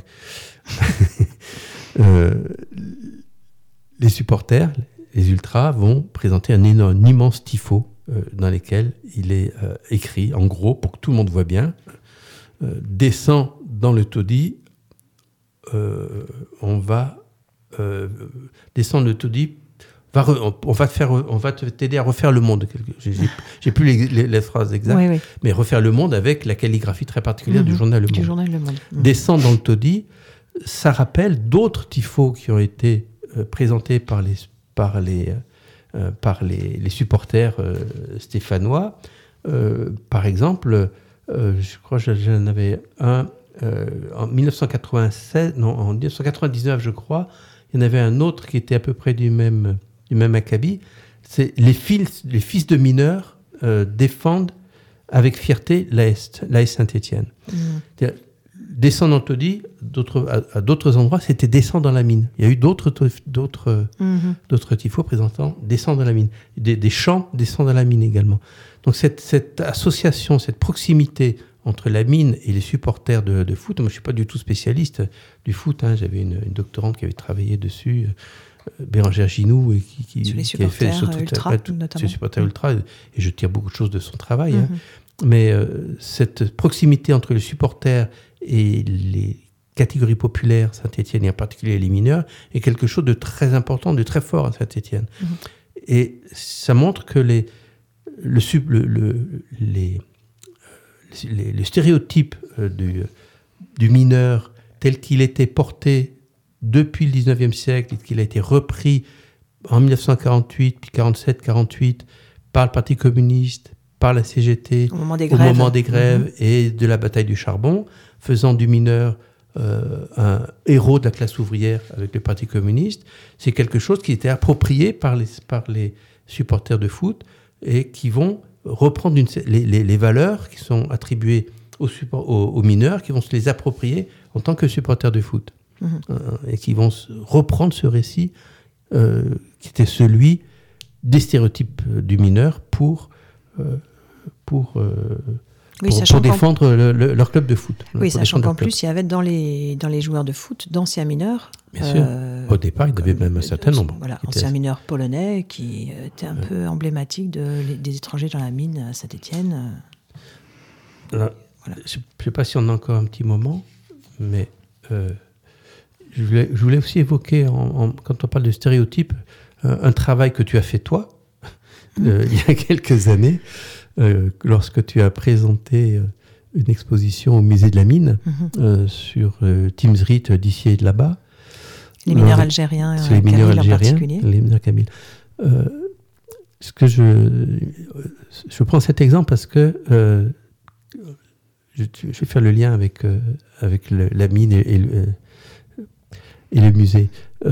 les supporters, les ultras, vont présenter un immense tifo dans lequel il est écrit, en gros, pour que tout le monde voit bien, descend dans le taudis, on va descendre le taudis, on va t'aider à refaire le monde. J'ai plus les phrases exactes, mais refaire le monde avec la calligraphie très particulière du journal Le Monde. Descendre dans le taudis, ça rappelle d'autres tifos qui ont été présentés par les supporters stéphanois. Par exemple, je crois que j'en avais un en 1999, je crois. Il y en avait un autre qui était à peu près du même acabit. C'est les fils de mineurs défendent avec fierté l'AS Saint-Étienne. Descendre dans le taudis, à d'autres endroits, c'était descendre dans la mine. Il y a eu d'autres tifos présentant descendre dans la mine. Des chants descendre dans la mine également. Donc cette association, cette proximité entre la mine et les supporters de foot, moi je ne suis pas du tout spécialiste du foot, j'avais une doctorante qui avait travaillé dessus, Bérangère Ginoux, et qui a fait ultra, sur supporters ultra, et je tire beaucoup de choses de son travail. Mais cette proximité entre les supporters et les catégories populaires Saint-Étienne, et en particulier les mineurs, est quelque chose de très important, de très fort à Saint-Étienne. Et ça montre que les stéréotypes du mineur tel qu'il était porté depuis le 19e siècle et qu'il a été repris en 1948, puis 47-48 par le Parti communiste, par la CGT, au moment des grèves et de la bataille du charbon, faisant du mineur un héros de la classe ouvrière avec le Parti communiste, c'est quelque chose qui était approprié par les supporters de foot et qui vont reprendre les valeurs qui sont attribuées aux mineurs, qui vont se les approprier en tant que supporters de foot. Et qui vont reprendre ce récit qui était celui des stéréotypes du mineur pour défendre leur club de foot. Oui, sachant qu'en plus, il y avait dans les joueurs de foot d'anciens mineurs. Bien sûr. Au départ, il y avait même un certain nombre. Voilà, anciens mineurs polonais qui étaient un peu emblématiques des étrangers dans la mine à Saint-Étienne. Voilà. Je ne sais pas si on a encore un petit moment, mais je voulais aussi évoquer, quand on parle de stéréotypes, un travail que tu as fait toi, il y a quelques années, lorsque tu as présenté une exposition au musée de la mine sur Timsrit d'ici et de là-bas. Les mineurs algériens, les mineurs algériens en particulier. Les mineurs Camille. Je prends cet exemple parce que je vais faire le lien avec la mine et le musée.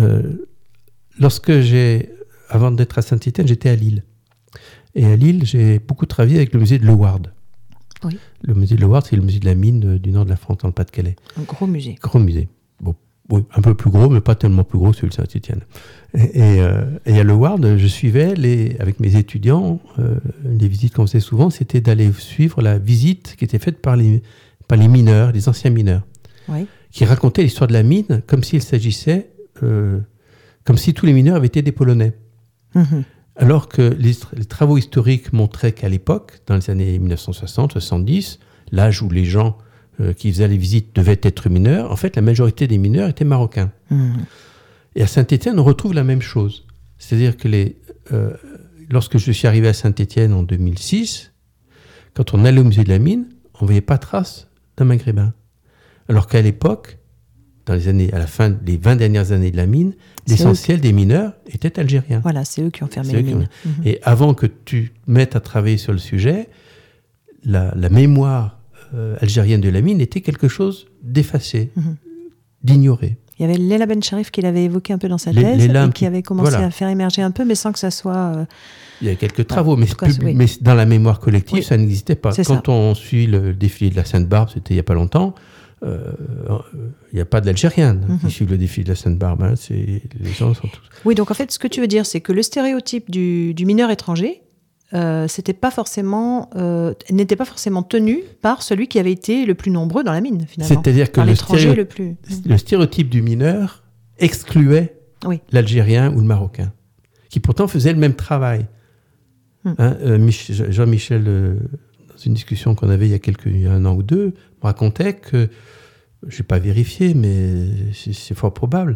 Avant d'être à Saint-Étienne, j'étais à Lille. Et à Lille, j'ai beaucoup travaillé avec le musée de Leward. Oui. Le musée de Leward, c'est le musée de la mine du nord de la France, dans le Pas-de-Calais. Un gros musée. Gros musée. Bon, oui, un peu plus gros, mais pas tellement plus gros que celui de Saint-Étienne. Et à Leward, je suivais, avec mes étudiants, les visites qu'on faisait souvent, c'était d'aller suivre la visite qui était faite par les mineurs, les anciens mineurs, qui racontaient l'histoire de la mine comme s'il s'agissait, comme si tous les mineurs avaient été des Polonais. Alors que les travaux historiques montraient qu'à l'époque, dans les années 1960-70, l'âge où les gens qui faisaient les visites devaient être mineurs, en fait, la majorité des mineurs étaient marocains. Et à Saint-Étienne, on retrouve la même chose. C'est-à-dire que lorsque je suis arrivé à Saint-Étienne en 2006, quand on allait au musée de la mine, on ne voyait pas trace d'un maghrébin. Alors qu'à l'époque, à la fin des 20 dernières années de la mine, l'essentiel des mineurs étaient algériens. Voilà, c'est eux qui ont fermé les mines. Et avant que tu te mettes à travailler sur le sujet, la mémoire algérienne de la mine était quelque chose d'effacé, d'ignoré. Il y avait Leila Ben Sharif qui l'avait évoqué un peu dans sa thèse et qui avait commencé à faire émerger un peu, mais sans que ça soit... Il y a quelques travaux, mais dans la mémoire collective, ça n'existait pas. Quand on suit le défilé de la Sainte-Barbe, c'était il n'y a pas longtemps, il n'y a pas d'Algérienne qui suivent le défilé de la Sainte-Barbe. Les gens sont tous... Oui, donc en fait, ce que tu veux dire, c'est que le stéréotype du mineur étranger n'était pas forcément tenu par celui qui avait été le plus nombreux dans la mine, finalement. C'est-à-dire que le stéréotype du mineur excluait l'Algérien ou le Marocain, qui pourtant faisait le même travail. Jean-Michel, dans une discussion qu'on avait il y a un an ou deux, me racontait que, je n'ai pas vérifié, mais c'est fort probable,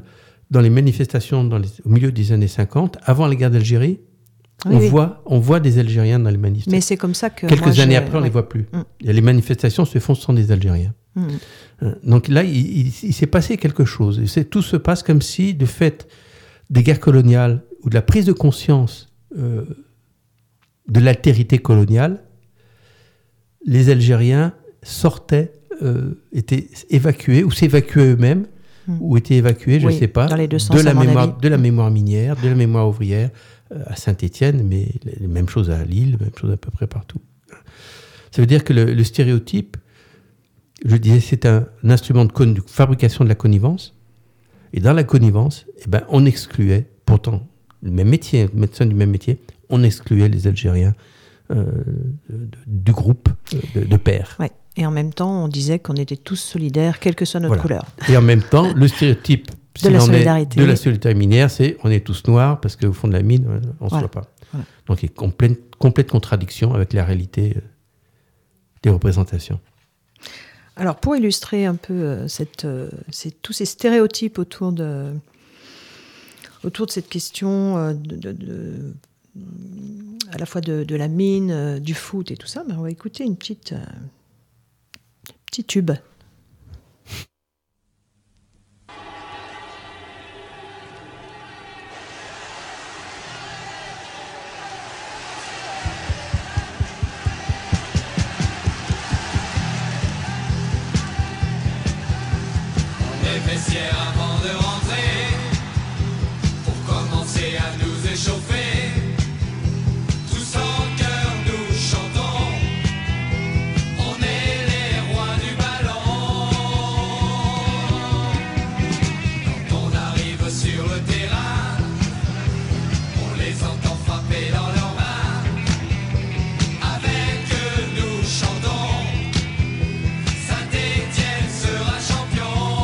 dans les manifestations au milieu des années 50, avant la guerre d'Algérie, Oui, on voit des Algériens dans les manifestations. Mais c'est comme ça que Quelques années après, on ne les voit plus. Et les manifestations se font sans des Algériens. Donc là, il s'est passé quelque chose. Et tout se passe comme si, du fait des guerres coloniales ou de la prise de conscience de l'altérité coloniale, les Algériens sortaient, étaient évacués ou s'évacuaient eux-mêmes, ou étaient évacués, je ne sais pas, dans les deux sens, de la mémoire minière, de la mémoire ouvrière, à Saint-Étienne, mais les mêmes choses à Lille, même chose à peu près partout. Ça veut dire que le stéréotype, je disais, c'est un instrument de fabrication de la connivence. Et dans la connivence, on excluait, pourtant, le même métier, médecin du même métier, on excluait les Algériens du groupe de pairs. Ouais. Et en même temps, on disait qu'on était tous solidaires, quelle que soit notre couleur. Et en même temps, le stéréotype de la solidarité minière, c'est on est tous noirs parce qu'au fond de la mine, on ne se voit pas. Voilà. Donc il y a complète contradiction avec la réalité des représentations. Alors pour illustrer un peu tous ces stéréotypes autour de cette question à la fois de la mine, du foot et tout ça, on va écouter une petit tube. Vestiaire avant de rentrer, pour commencer à nous échauffer. Tous en chœur nous chantons, on est les rois du ballon. Quand on arrive sur le terrain, on les entend frapper dans leurs mains. Avec eux nous chantons, Saint-Étienne sera champion.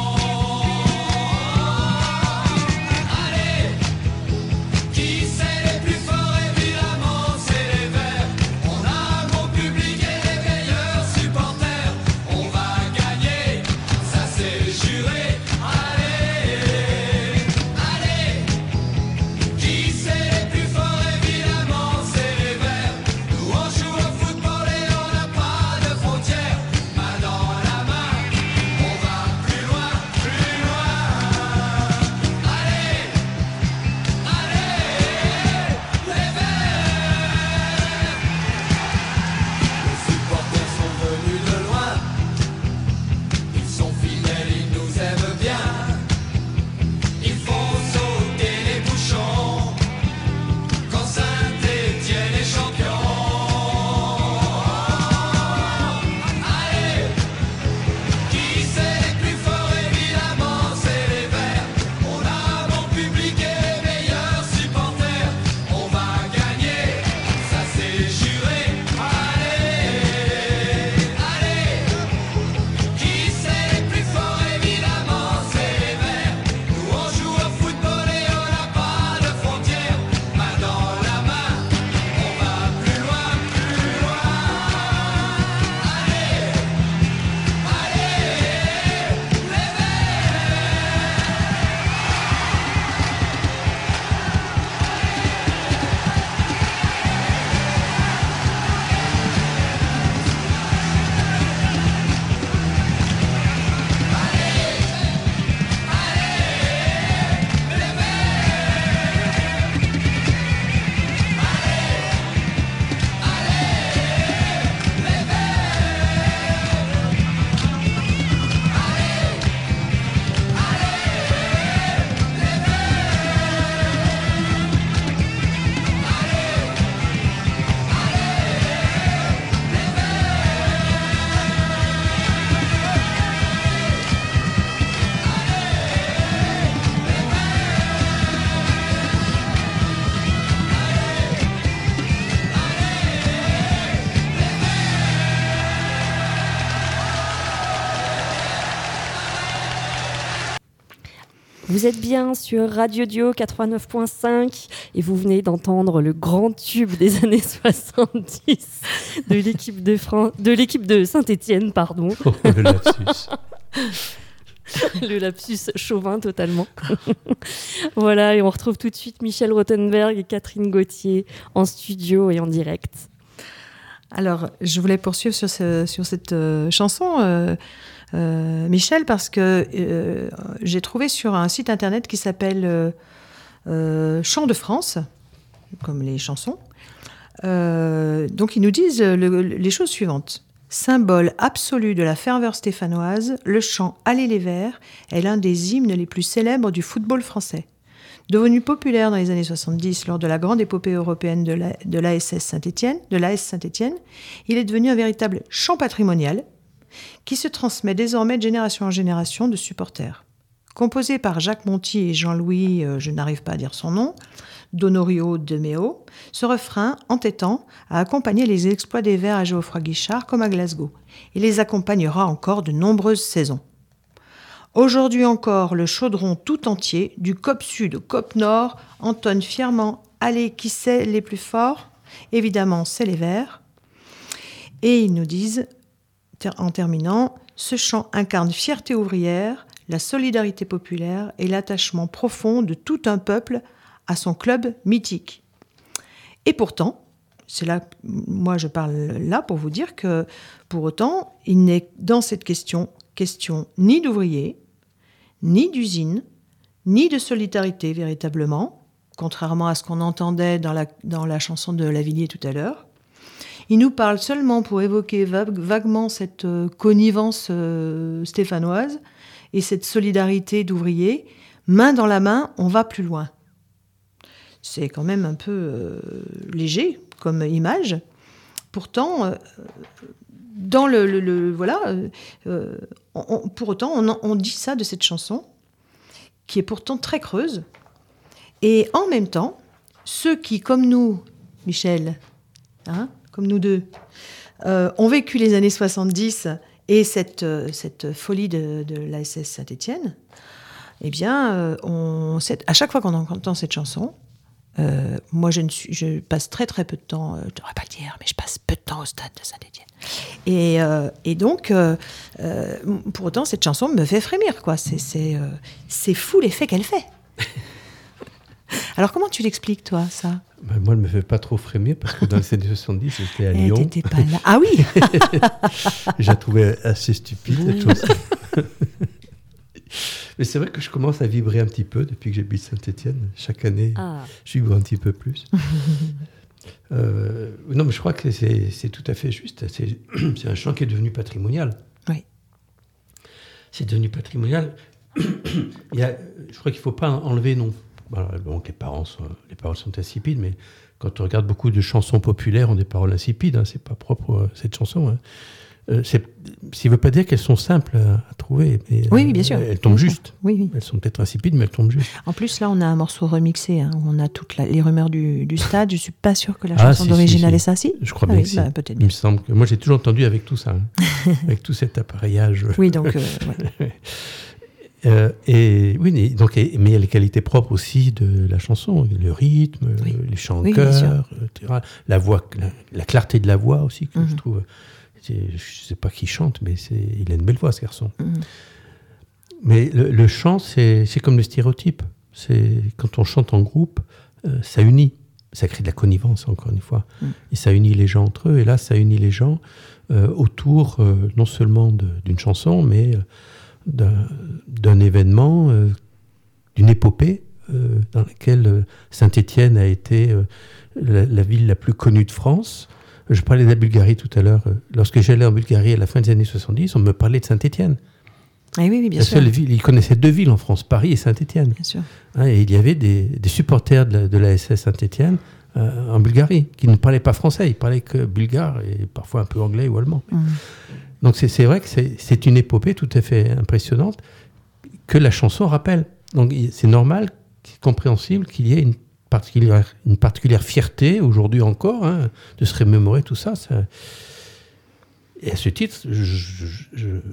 Vous êtes bien sur Radio Dio 89.5 et vous venez d'entendre le grand tube des années 70 de l'équipe de Saint-Étienne, pardon. Oh, le lapsus. Le lapsus chauvin totalement. Voilà, et on retrouve tout de suite Michel Rothenberg et Catherine Gauthier en studio et en direct. Alors, je voulais poursuivre sur cette chanson, Michel, parce que j'ai trouvé sur un site internet qui s'appelle Chants de France, comme les chansons. Donc, ils nous disent les choses suivantes. Symbole absolu de la ferveur stéphanoise, le chant « Allez les Verts » est l'un des hymnes les plus célèbres du football français. Devenu populaire dans les années 70 lors de la grande épopée européenne de l'AS Saint-Étienne, il est devenu un véritable chant patrimonial qui se transmet désormais de génération en génération de supporters. Composé par Jacques Monty et Jean-Louis, je n'arrive pas à dire son nom, d'Honorio de Méo, ce refrain entêtant a accompagné les exploits des Verts à Geoffroy-Guichard comme à Glasgow. Il les accompagnera encore de nombreuses saisons. Aujourd'hui encore, le chaudron tout entier, du COP Sud au COP Nord, entonne fièrement « Allez, qui c'est les plus forts ?» Évidemment, c'est les Verts. Et ils nous disent, en terminant, « Ce chant incarne fierté ouvrière, la solidarité populaire et l'attachement profond de tout un peuple à son club mythique. » Et pourtant, c'est là, moi je parle là pour vous dire que, pour autant, il n'est dans cette question ni d'ouvriers, ni d'usine, ni de solidarité véritablement, contrairement à ce qu'on entendait dans la chanson de Lavilliers tout à l'heure. Il nous parle seulement pour évoquer vaguement cette connivence stéphanoise et cette solidarité d'ouvriers. Main dans la main, on va plus loin. C'est quand même un peu léger comme image. Pourtant, dans pour autant, on dit ça de cette chanson, qui est pourtant très creuse. Et en même temps, ceux qui, comme nous, Michel, comme nous deux, ont vécu les années 70 et cette folie de l'ASS Saint-Étienne, eh bien, à chaque fois qu'on entend cette chanson, moi, je passe très très peu de temps, je ne devrais pas le dire, mais je passe peu de temps au stade de Saint-Étienne. Et donc, pour autant, cette chanson me fait frémir, quoi. C'est fou l'effet qu'elle fait. Alors, comment tu l'expliques, toi, ça ? Moi, elle ne me fait pas trop frémir, parce que dans les années 70, j'étais à Lyon. T'étais pas là. Ah oui. Je la trouvais assez stupide, cette chanson. Mais c'est vrai que je commence à vibrer un petit peu depuis que j'habite Saint-Étienne. Chaque année, je vibre un petit peu plus. Non, mais je crois que c'est tout à fait juste. C'est un chant qui est devenu patrimonial. Oui. C'est devenu patrimonial. Je crois qu'il ne faut pas enlever non. Donc les paroles sont insipides, mais quand on regarde beaucoup de chansons populaires ont des paroles insipides. C'est pas propre à cette chanson. Ça ne veut pas dire qu'elles sont simples à trouver, mais oui, bien sûr. Elles tombent juste. Oui. Elles sont peut-être insipides, mais elles tombent juste. En plus, là, on a un morceau remixé, où on a toutes les rumeurs du stade. Je ne suis pas sûre que la chanson d'origine est ça, si. Je crois bien que si. Peut-être Il me semble que moi, j'ai toujours entendu avec tout ça, avec tout cet appareillage. Oui, donc. Mais il y a les qualités propres aussi de la chanson, le rythme, les chants en chœur, etc. La voix, la clarté de la voix aussi, que je trouve. Je ne sais pas qui chante, mais il a une belle voix, ce garçon. Mais le chant, c'est comme le stéréotype. Quand on chante en groupe, ça unit. Ça crée de la connivence, encore une fois. Et ça unit les gens entre eux. Et là, ça unit les gens autour, non seulement d'une chanson, mais d'un événement, d'une épopée, dans laquelle Saint-Étienne a été la ville la plus connue de France. Je parlais de la Bulgarie tout à l'heure. Lorsque j'allais en Bulgarie à la fin des années 70, on me parlait de Saint-Étienne. Ah oui, bien sûr. Seule ville, ils connaissaient 2 villes en France, Paris et Saint-Étienne. Bien sûr. Et il y avait des supporters de l'ASS Saint-Étienne en Bulgarie, qui ne parlaient pas français, ils parlaient que bulgare et parfois un peu anglais ou allemand. Donc c'est vrai que c'est une épopée tout à fait impressionnante que la chanson rappelle. Donc c'est normal, c'est compréhensible qu'il y ait une particulière fierté, aujourd'hui encore, de se remémorer tout ça. Et à ce titre,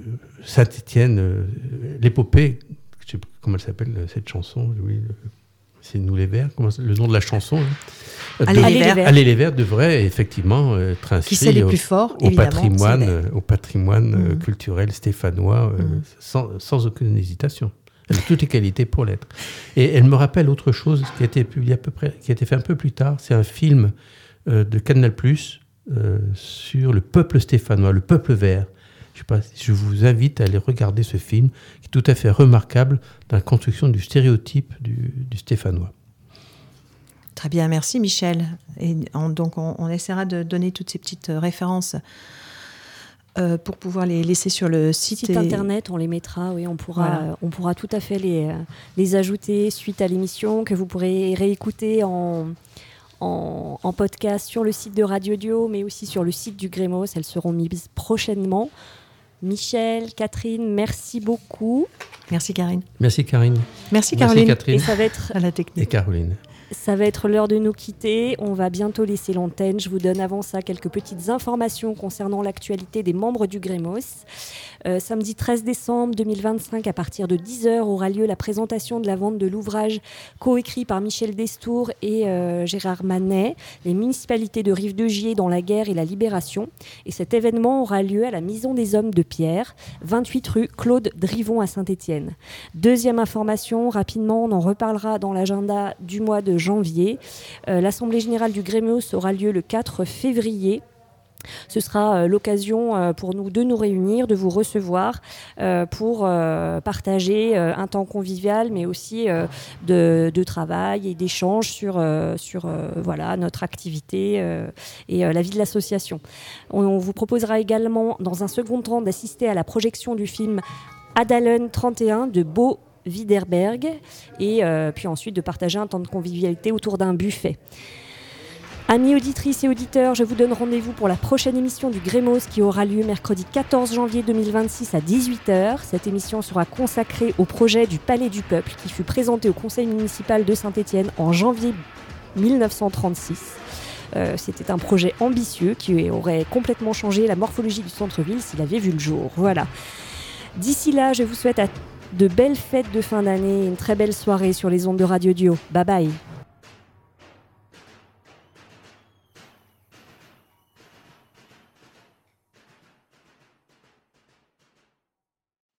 Saint-Étienne, l'épopée, je ne sais pas comment elle s'appelle, cette chanson, c'est Nous les Verts, le nom de la chanson. Hein. Allez les Verts devrait effectivement être inscrit qui c'est les plus forts, au patrimoine culturel stéphanois sans aucune hésitation. Elle a toutes les qualités pour l'être. Et elle me rappelle autre chose qui a été publié qui a été fait un peu plus tard. C'est un film de Canal+, sur le peuple stéphanois, le peuple vert. Je vous invite à aller regarder ce film, qui est tout à fait remarquable dans la construction du stéréotype du stéphanois. Très bien, merci Michel. Et donc on essaiera de donner toutes ces petites références pour pouvoir les laisser sur le site internet, on les mettra, oui, on pourra tout à fait les ajouter suite à l'émission, que vous pourrez réécouter en podcast sur le site de Radio Dio, mais aussi sur le site du Grémos. Elles seront mises prochainement. Michel, Catherine, merci beaucoup. Merci Karine. Merci Karine. Merci Caroline. Merci Catherine. Et ça va être à la technique. Et Caroline. Ça va être l'heure de nous quitter. On va bientôt laisser l'antenne. Je vous donne avant ça quelques petites informations concernant l'actualité des membres du Grémos. Samedi 13 décembre 2025, à partir de 10h, aura lieu la présentation de la vente de l'ouvrage coécrit par Michel Destour et Gérard Manet, Les municipalités de Rive-de-Gier dans la guerre et la libération. Et cet événement aura lieu à la Maison des Hommes de Pierre, 28 rue Claude Drivon à Saint-Étienne. Deuxième information, rapidement, on en reparlera dans l'agenda du mois de janvier. L'Assemblée générale du Grémos aura lieu le 4 février. Ce sera l'occasion pour nous de nous réunir, de vous recevoir pour partager un temps convivial, mais aussi de travail et d'échange sur notre activité et la vie de l'association. On vous proposera également, dans un second temps, d'assister à la projection du film Adalen 31 de Bo Widerberg et puis ensuite de partager un temps de convivialité autour d'un buffet. Amis auditrices et auditeurs, je vous donne rendez-vous pour la prochaine émission du Grémos qui aura lieu mercredi 14 janvier 2026 à 18h. Cette émission sera consacrée au projet du Palais du Peuple qui fut présenté au conseil municipal de Saint-Étienne en janvier 1936. C'était un projet ambitieux qui aurait complètement changé la morphologie du centre-ville s'il avait vu le jour. Voilà. D'ici là, je vous souhaite de belles fêtes de fin d'année et une très belle soirée sur les ondes de Radio Dio. Bye bye.